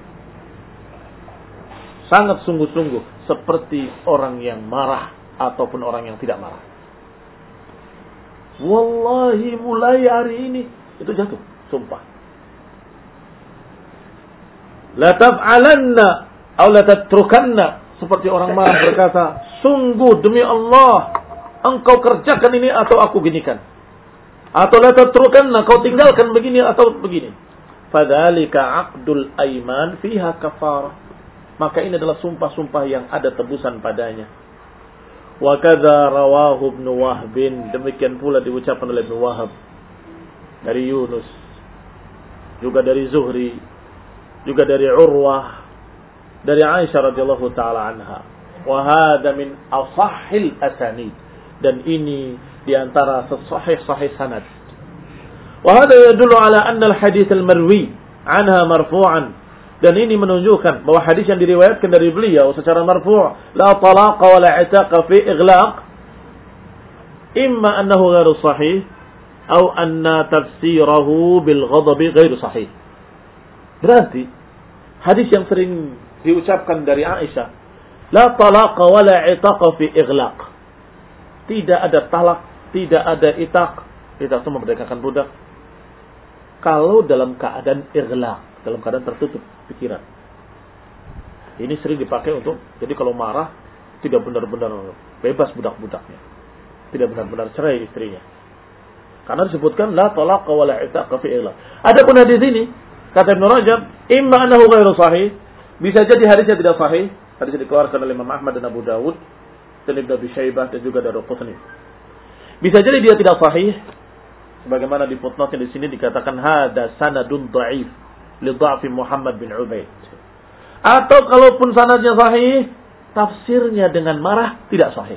sangat sungguh-sungguh, seperti orang yang marah ataupun orang yang tidak marah. Wallahi mulai hari ini, itu jatuh sumpah. La taf'alanna aw la tatrukanna, seperti orang marah berkata, sungguh demi Allah engkau kerjakan ini atau aku ginikan, atau la tatrukanna, kau tinggalkan begini atau begini. Fadzalika aqdul aiman fiha kafarah, maka ini adalah sumpah-sumpah yang ada tebusan padanya. Wa kadza rawahu Ibnu Wahb, demikian pula diucapkan oleh Ibnu Wahab dari Yunus, juga dari Zuhri, juga dari Urwah, dari Aisyah radhiyallahu taala anha. Wa hadza min ashahhil asanid, dan ini di antara sahih-sahih sanad. Wa hadza yadullu ala anna al-hadits al-marwi anha marfu'an, dan ini menunjukkan bahwa hadis yang diriwayatkan dari beliau secara marfu', la talaqa wa la itaqa fi ighlaq, imma annahu ghairu sahih atau anna tafsirahu bil ghadabi ghairu sahih. Berarti hadis yang sering diucapkan dari Aisyah, la talaqa wa la itaqa fi ighlaq, tidak ada talak, tidak ada itaq, itaq itu memerdekakan budak, kalau dalam keadaan ighlaq, dalam keadaan tertutup pikiran. Ini sering dipakai untuk, jadi kalau marah tidak benar-benar bebas budak-budaknya, tidak benar-benar cerai istrinya, karena disebutkan la talaqa wa la itaqa fi ighlaq. Adapun hadis ini, kata Ibnu Rajab, imma annahu ghairu sahih, bisa jadi hadisnya tidak sahih. Hadisnya dikeluarkan oleh Imam Ahmad dan Abu Dawud dan Ibnu Abi Syaibah dan juga Daruqutni. Bisa jadi dia tidak sahih, sebagaimana di footnote di sini dikatakan hada sanadun dhaif li dha'fi Muhammad bin Ubaid. Atau kalaupun sanadnya sahih, tafsirnya dengan marah tidak sahih.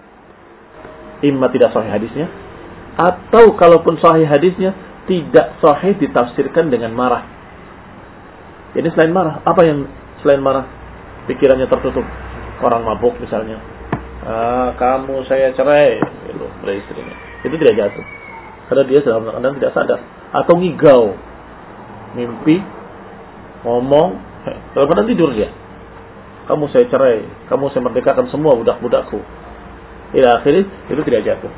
Imma tidak sahih hadisnya, atau kalaupun sahih hadisnya tidak sahih ditafsirkan dengan marah. Jadi selain marah, apa yang selain marah? Pikirannya tertutup. Orang mabuk misalnya, ah, kamu saya cerai, gitu, oleh istrinya. Itu tidak jatuh, karena dia dalam keadaan tidak sadar. Atau ngigau, mimpi, ngomong, dalam keadaan tidur dia. Kamu saya cerai, kamu saya merdekakan semua budak-budakku. Ila akhirnya itu tidak jatuh.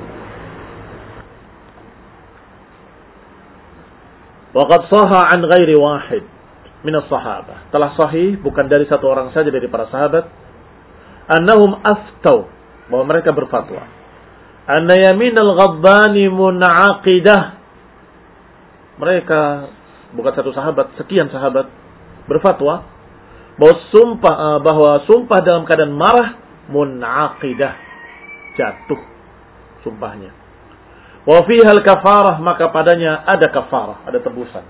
Waqad sahha an ghairi wahid min as-sahabah, telah sahih bukan dari satu orang saja dari para sahabat, annahum aftau, bahwa mereka berfatwa, anna yaminal ghadbani mun'aqidah. Mereka, bukan satu sahabat, sekian sahabat berfatwa bahwa sumpah bahwa sumpah dalam keadaan marah mun'aqidah, jatuh sumpahnya. Wa fiha al-kafarah, maka padanya ada kafarah, ada tebusan.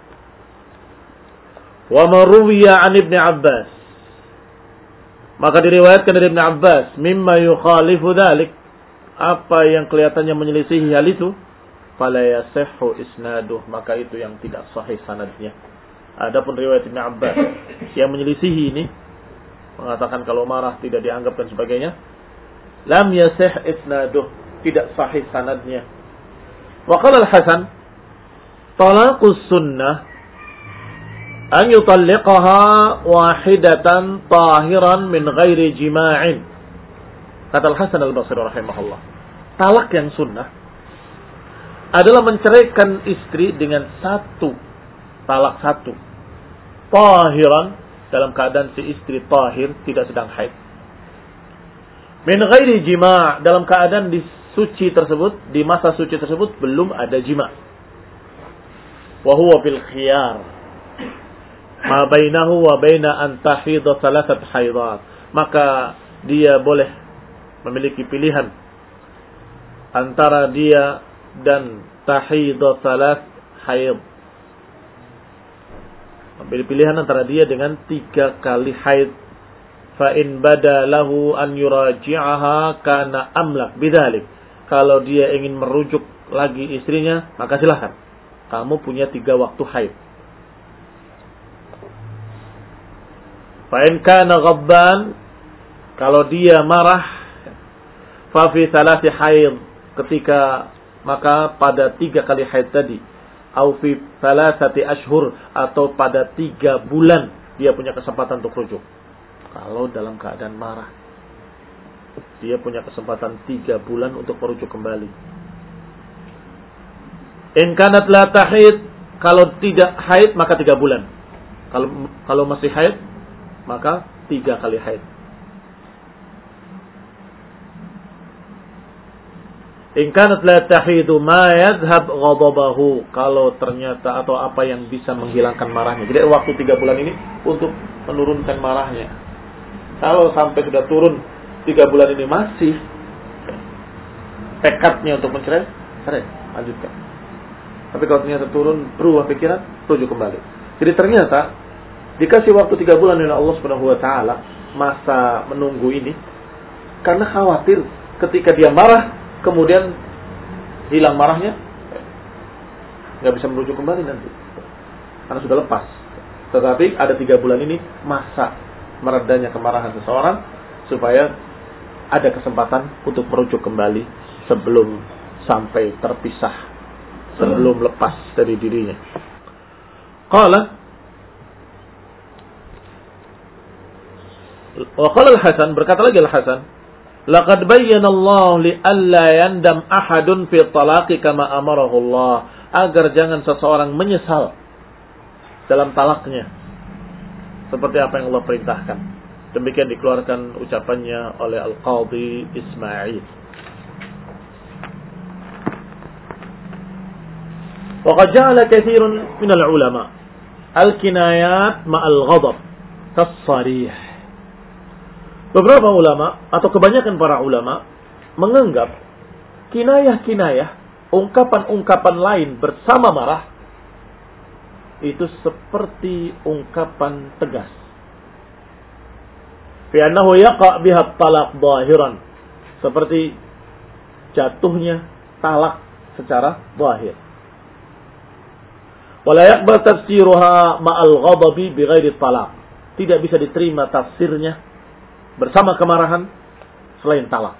Wa maruwiya an Ibnu Abbas, maka diriwayatkan dari Ibnu Abbas, mimma yukhalifu dzalik, apa yang kelihatannya menyelisihi hal itu, fala yasihhu isnaduh, maka itu yang tidak sahih sanadnya. Adapun riwayat Ibnu Abbas yang menyelisihi ini, mengatakan kalau marah tidak dianggap dan sebagainya, lam yasih isnaduh, tidak sahih sanadnya. Wa qala al-Hasan, talaqus sunnah an yutalliqaha wahidatan tahiran min ghairi jima'in. Kata Al-Hasan Al-Basri rahimahullah, talak yang sunnah adalah menceraikan istri dengan satu talak satu, tahiran, dalam keadaan si istri tahir, tidak sedang haid, min ghairi jima', dalam keadaan di suci tersebut, di masa suci tersebut belum ada jima', wa huwa bil khiyar ma bainahu wa baina an tahidha thalathat haidat, maka dia boleh memiliki pilihan antara dia dan tahidha thalath haid, memilih pilihan antara dia dengan tiga kali haid. Fa in bada lahu an yuraji'aha kana amlak bidzalik, kalau dia ingin merujuk lagi istrinya, maka silakan, kamu punya tiga waktu haid. Fa in kana ghadban, kalau dia marah, fa fi thalathi haid, ketika maka pada tiga kali haid tadi, au fi thalathati ashhur, atau pada tiga bulan dia punya kesempatan untuk rujuk. Kalau dalam keadaan marah, dia punya kesempatan tiga bulan untuk merujuk kembali. In kanat la tahid, kalau tidak haid maka tiga bulan. Kalau kalau masih haid maka tiga kali haid. In kanat la tahidu ma yadhhab ghadabahu, kalau ternyata atau apa yang bisa menghilangkan marahnya. Jadi waktu tiga bulan ini untuk menurunkan marahnya. Kalau sampai sudah turun tiga bulan ini masih tekadnya untuk mencerai, cerai, lanjutkan. Tapi kalau ternyata turun, berubah pikiran, rujuk kembali. Jadi ternyata dikasih waktu tiga bulan oleh Allah Subhanahu wa taala, masa menunggu ini, karena khawatir ketika dia marah kemudian hilang marahnya, nggak bisa merujuk kembali nanti karena sudah lepas. Tetapi ada tiga bulan ini masa meredanya kemarahan seseorang, supaya ada kesempatan untuk merujuk kembali sebelum sampai terpisah, sebelum lepas dari dirinya. Qala wa qala al-Hasan, berkata lagi al-Hasan, laqad bayyana Allah li alla yandam ahadun fi talaqi kama amarahu Allah, agar jangan seseorang menyesal dalam talaknya seperti apa yang Allah perintahkan. Demikian dikeluarkan ucapannya oleh Al-Qadhi Ismail. Wa qad ja'ala katsirun min al-ulama al-kinayat ma'al ghadab kas-sarih. Beberapa ulama atau kebanyakan para ulama menganggap kinayah-kinayah, ungkapan-ungkapan lain bersama marah, itu seperti ungkapan tegas. Fi annahu yaqa' biha talaq zahiran, seperti jatuhnya talak secara zahir. Wala yaqbal tafsiruha ma'al ghadabi bighairi talaq, tidak bisa diterima tafsirnya bersama kemarahan selain talak.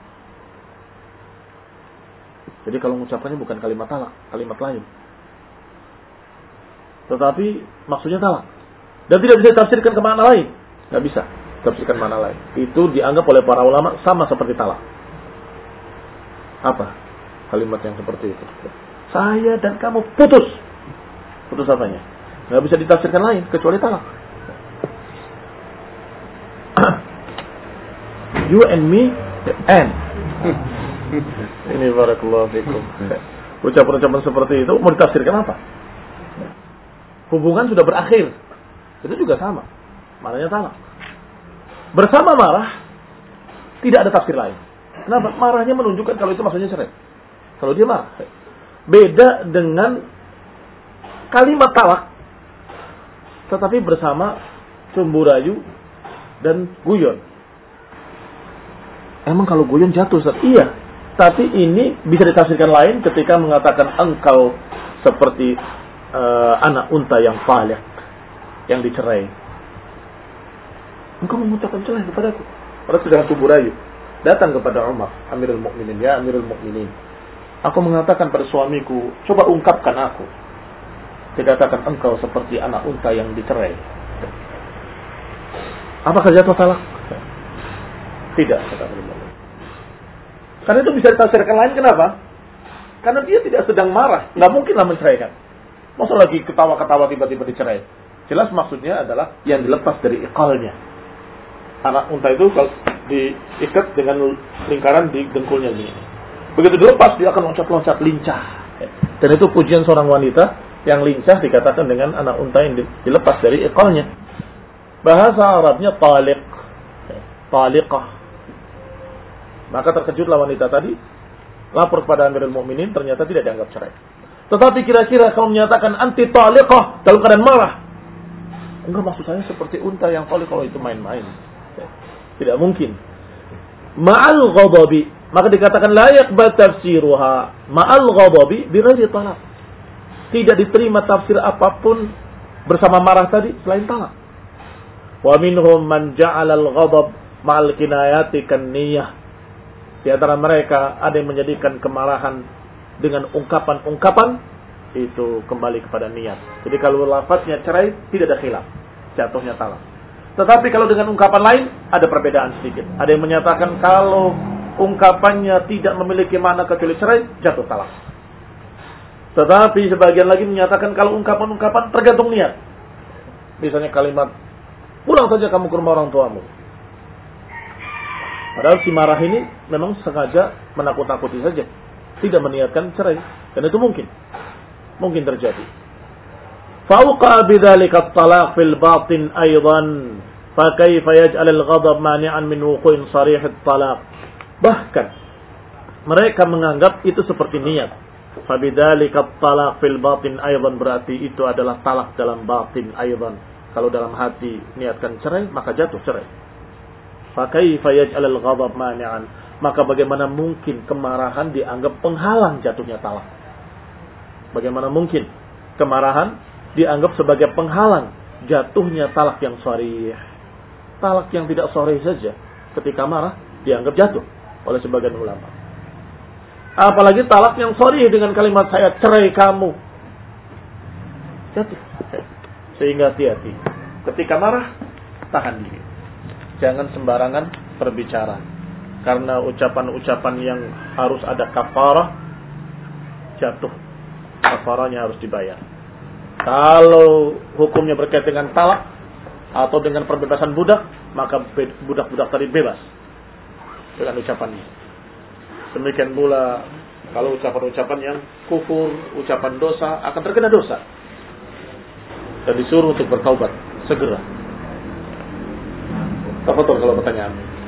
Jadi kalau mengucapkannya bukan kalimat talak, kalimat lain, tetapi maksudnya talak, dan tidak bisa ditafsirkan ke makna lain, nggak bisa tafsirkan makna lain. Itu dianggap oleh para ulama sama seperti talak. Apa kalimat yang seperti itu? Saya dan kamu putus. Putus apanya? Nggak bisa ditafsirkan lain kecuali talak. You and me, the end. Ini barakallahu fikum. Ucapan-ucapan seperti itu mau ditafsirkan apa? Hubungan sudah berakhir. Itu juga sama. Maknanya talak. Bersama marah tidak ada tafsir lain. Kenapa? Marahnya menunjukkan kalau itu maksudnya cerai. Kalau dia marah. Beda dengan kalimat talak. Tetapi bersama cumbu rayu dan guyon. Emang kalau guyon jatuh, Ustaz? Iya. Tapi ini bisa ditafsirkan lain ketika mengatakan engkau seperti uh, anak unta yang falih, yang dicerai. Engkau mengucapkan cerai kepadaku. Orang sedang cumbu rayu. Datang kepada Umar, Amirul Mukminin, ya Amirul Mukminin. Aku mengatakan pada suamiku, coba ungkapkan aku. Dikatakan engkau seperti anak unta yang dicerai. Apakah jatuh talak? Tidak, kata beliau. Karena itu bisa ditafsirkan lain, kenapa? Karena dia tidak sedang marah, nggak mungkinlah menceraikan. Masa lagi ketawa-ketawa tiba-tiba dicerai? Jelas maksudnya adalah yang dilepas dari iqalnya. Anak unta itu kalau diikat dengan lingkaran di dengkulnya ini. Begitu dilepas dia akan loncat-loncat lincah. Dan itu pujian seorang wanita yang lincah dikatakan dengan anak unta yang dilepas dari iqalnya. Bahasa Arabnya taliq, taliqah. Maka terkejutlah wanita tadi, lapor kepada Amirul Mukminin, ternyata tidak dianggap cerai. Tetapi kira-kira kalau menyatakan anti taliqah dalam keadaan marah, enggak, maksud saya seperti unta yang taliq, kalau itu main-main. Tidak mungkin. Ma'al ghadabi, maka dikatakan la yaqbal tafsiruha ma'al ghadabi bi ghairi talaq. Tidak diterima tafsir apapun bersama marah tadi selain talak. Wa minhum man ja'ala al-ghadab ma'al kinayati kan niyah. Di antara mereka ada yang menjadikan kemarahan dengan ungkapan-ungkapan itu kembali kepada niat. Jadi kalau lafaznya cerai tidak ada khilaf, jatuhnya talak. Tetapi kalau dengan ungkapan lain ada perbedaan sedikit. Ada yang menyatakan kalau ungkapannya tidak memiliki makna kecuali cerai, jatuh talak. Tetapi sebagian lagi menyatakan kalau ungkapan-ungkapan tergantung niat. Misalnya kalimat, pulang saja kamu ke rumah orang tuamu. Padahal si marah ini memang sengaja menakut-nakuti saja. Tidak meniatkan cerai. Dan itu mungkin. Mungkin terjadi. Fauqa bidzalika at-talaq fil batin aidan. Fa kaifa yaj'al al-ghadab mani'an min wuqu'in sarih at-talaq. Bahkan mereka menganggap itu seperti niat. Fa bidzalika at-talaq fil batin aidan, berarti itu adalah talak dalam batin aidan. Kalau dalam hati niatkan cerai, maka jatuh cerai. Fakaifa yaj'al al-ghadab mani'an, maka bagaimana mungkin kemarahan dianggap penghalang jatuhnya talak? Bagaimana mungkin kemarahan dianggap sebagai penghalang jatuhnya talak yang sharih? Talak yang tidak sharih saja ketika marah dianggap jatuh oleh sebagian ulama. Apalagi talak yang sharih dengan kalimat saya cerai kamu, jatuh. Sehingga hati-hati ketika marah, tahan diri. Jangan sembarangan berbicara. Karena ucapan-ucapan yang harus ada kafarah, jatuh. Kafarahnya harus dibayar. Kalau hukumnya berkaitan dengan talak atau dengan perbebasan budak, maka budak-budak tadi bebas dengan ucapannya. Demikian pula kalau ucapan-ucapan yang kufur, ucapan dosa, akan terkena dosa. Dan disuruh untuk bertaubat segera. Tafadhol kalau pertanyaan.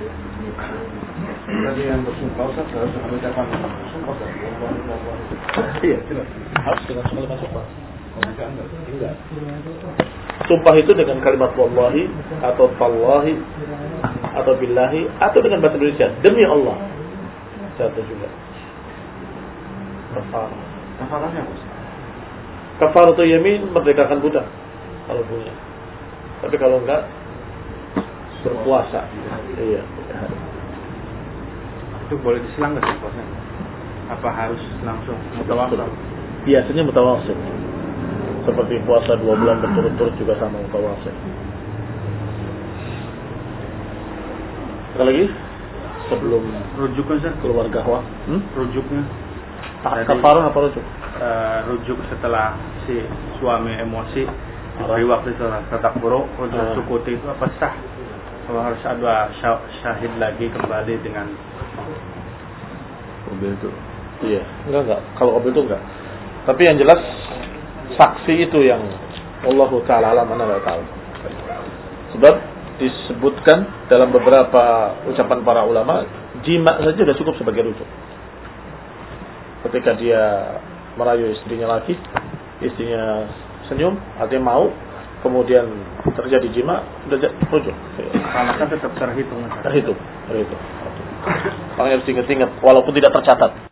Tadi yang bersumpah Ustaz harus mengucapkan sumpah Ustaz. Iya, harus dengan kalimat sumpah. Enggak. Sumpah itu dengan kalimat wallahi atau tallahi atau billahi atau dengan bahasa Indonesia demi Allah. Jatuh juga. Kafarah. Kafarahnya apa Ustaz? Kafaratul yamin merdekakan budak kalau punya. Tapi kalau enggak berpuasa. Iya. Itu boleh diselang nggak sih puasanya? Apa harus langsung mutawasil? Biasanya mutawasil. Seperti puasa dua bulan berturut-turut juga sama mutawasil. Sekali lagi sebelum rujuknya Ustaz, keluar gahwa. Hmm? Rujuknya. Kafarah apa rujuk? Uh, rujuk setelah si suami emosi diberi waktu itu tetap buruk untuk uh. cukuti itu apa sah? Kalau harus ada syahid lagi kembali dengan Qabil itu. Iya, enggak enggak. Kalau qabil itu enggak. Tapi yang jelas saksi itu yang Allahu taala alam, ana enggak tahu. Sebab disebutkan dalam beberapa ucapan para ulama, jima saja sudah cukup sebagai rujuk. Ketika dia merayu istrinya lagi, istrinya senyum, artinya mau, kemudian terjadi jima, sudah rujuk. Karena kan tetap terhitung. Terhitung, terhitung. Makanya harus ingat-ingat, walaupun tidak tercatat.